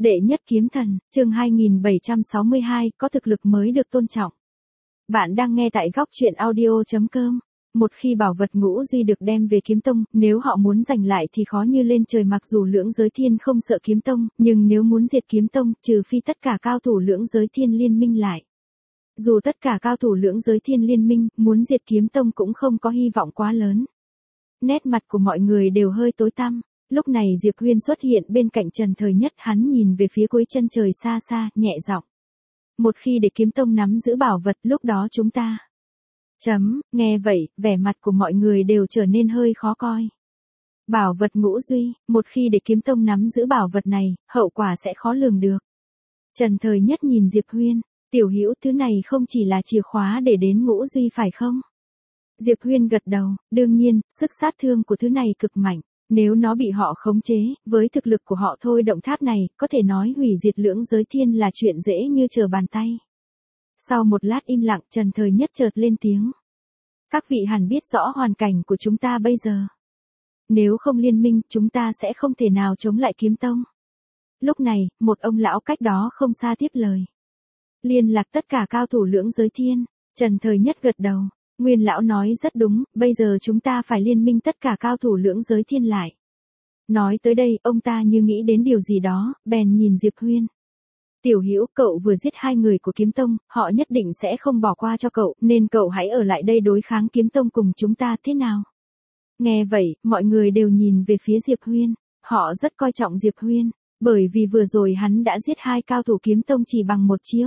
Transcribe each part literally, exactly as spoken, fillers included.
Đệ nhất kiếm thần, chương hai nghìn bảy trăm sáu mươi hai, có thực lực mới được tôn trọng. Bạn đang nghe tại góc truyện audio chấm com. Một khi bảo vật ngũ duy được đem về kiếm tông, nếu họ muốn giành lại thì khó như lên trời, mặc dù lưỡng giới thiên không sợ kiếm tông, nhưng nếu muốn diệt kiếm tông, trừ phi tất cả cao thủ lưỡng giới thiên liên minh lại. Dù tất cả cao thủ lưỡng giới thiên liên minh, muốn diệt kiếm tông cũng không có hy vọng quá lớn. Nét mặt của mọi người đều hơi tối tăm. Lúc này Diệp Huyên xuất hiện bên cạnh Trần Thời Nhất, hắn nhìn về phía cuối chân trời xa xa, nhẹ giọng. Một khi để kiếm tông nắm giữ bảo vật, lúc đó chúng ta... Chấm, nghe vậy, vẻ mặt của mọi người đều trở nên hơi khó coi. Bảo vật ngũ duy, một khi để kiếm tông nắm giữ bảo vật này, hậu quả sẽ khó lường được. Trần Thời Nhất nhìn Diệp Huyên, tiểu hữu, thứ này không chỉ là chìa khóa để đến ngũ duy phải không? Diệp Huyên gật đầu, đương nhiên, sức sát thương của thứ này cực mạnh. Nếu nó bị họ khống chế, với thực lực của họ thôi động tháp này, có thể nói hủy diệt lưỡng giới thiên là chuyện dễ như trở bàn tay. Sau một lát im lặng, Trần Thời Nhất chợt lên tiếng. Các vị hẳn biết rõ hoàn cảnh của chúng ta bây giờ. Nếu không liên minh, chúng ta sẽ không thể nào chống lại kiếm tông. Lúc này, một ông lão cách đó không xa tiếp lời. Liên lạc tất cả cao thủ lưỡng giới thiên. Trần Thời Nhất gật đầu. Nguyên lão nói rất đúng, bây giờ chúng ta phải liên minh tất cả cao thủ lưỡng giới thiên lại. Nói tới đây, ông ta như nghĩ đến điều gì đó, bèn nhìn Diệp Huyên. Tiểu hữu, cậu vừa giết hai người của kiếm tông, họ nhất định sẽ không bỏ qua cho cậu, nên cậu hãy ở lại đây đối kháng kiếm tông cùng chúng ta, thế nào? Nghe vậy, mọi người đều nhìn về phía Diệp Huyên. Họ rất coi trọng Diệp Huyên, bởi vì vừa rồi hắn đã giết hai cao thủ kiếm tông chỉ bằng một chiêu.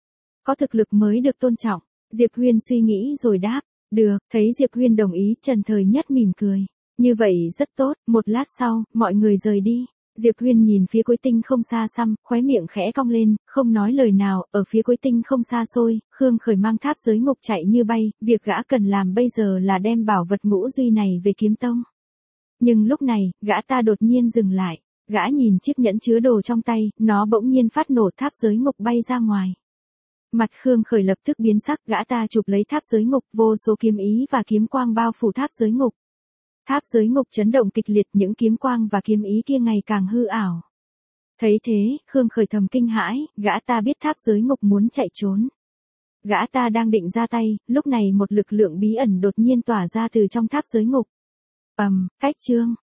Có thực lực mới được tôn trọng. Diệp Huyên suy nghĩ rồi đáp, được, thấy Diệp Huyên đồng ý, Trần Thời Nhất mỉm cười. Như vậy rất tốt, một lát sau, mọi người rời đi. Diệp Huyên nhìn phía cuối tinh không xa xăm, khóe miệng khẽ cong lên, không nói lời nào, ở phía cuối tinh không xa xôi, Khương Khởi mang tháp giới ngục chạy như bay, việc gã cần làm bây giờ là đem bảo vật ngũ duy này về kiếm tông. Nhưng lúc này, gã ta đột nhiên dừng lại, gã nhìn chiếc nhẫn chứa đồ trong tay, nó bỗng nhiên phát nổ, tháp giới ngục bay ra ngoài. Mặt Khương Khởi lập tức biến sắc, gã ta chụp lấy tháp giới ngục, vô số kiếm ý và kiếm quang bao phủ tháp giới ngục. Tháp giới ngục chấn động kịch liệt, những kiếm quang và kiếm ý kia ngày càng hư ảo. Thấy thế, Khương Khởi thầm kinh hãi, gã ta biết tháp giới ngục muốn chạy trốn. Gã ta đang định ra tay, lúc này một lực lượng bí ẩn đột nhiên tỏa ra từ trong tháp giới ngục. Ầm, cách chương,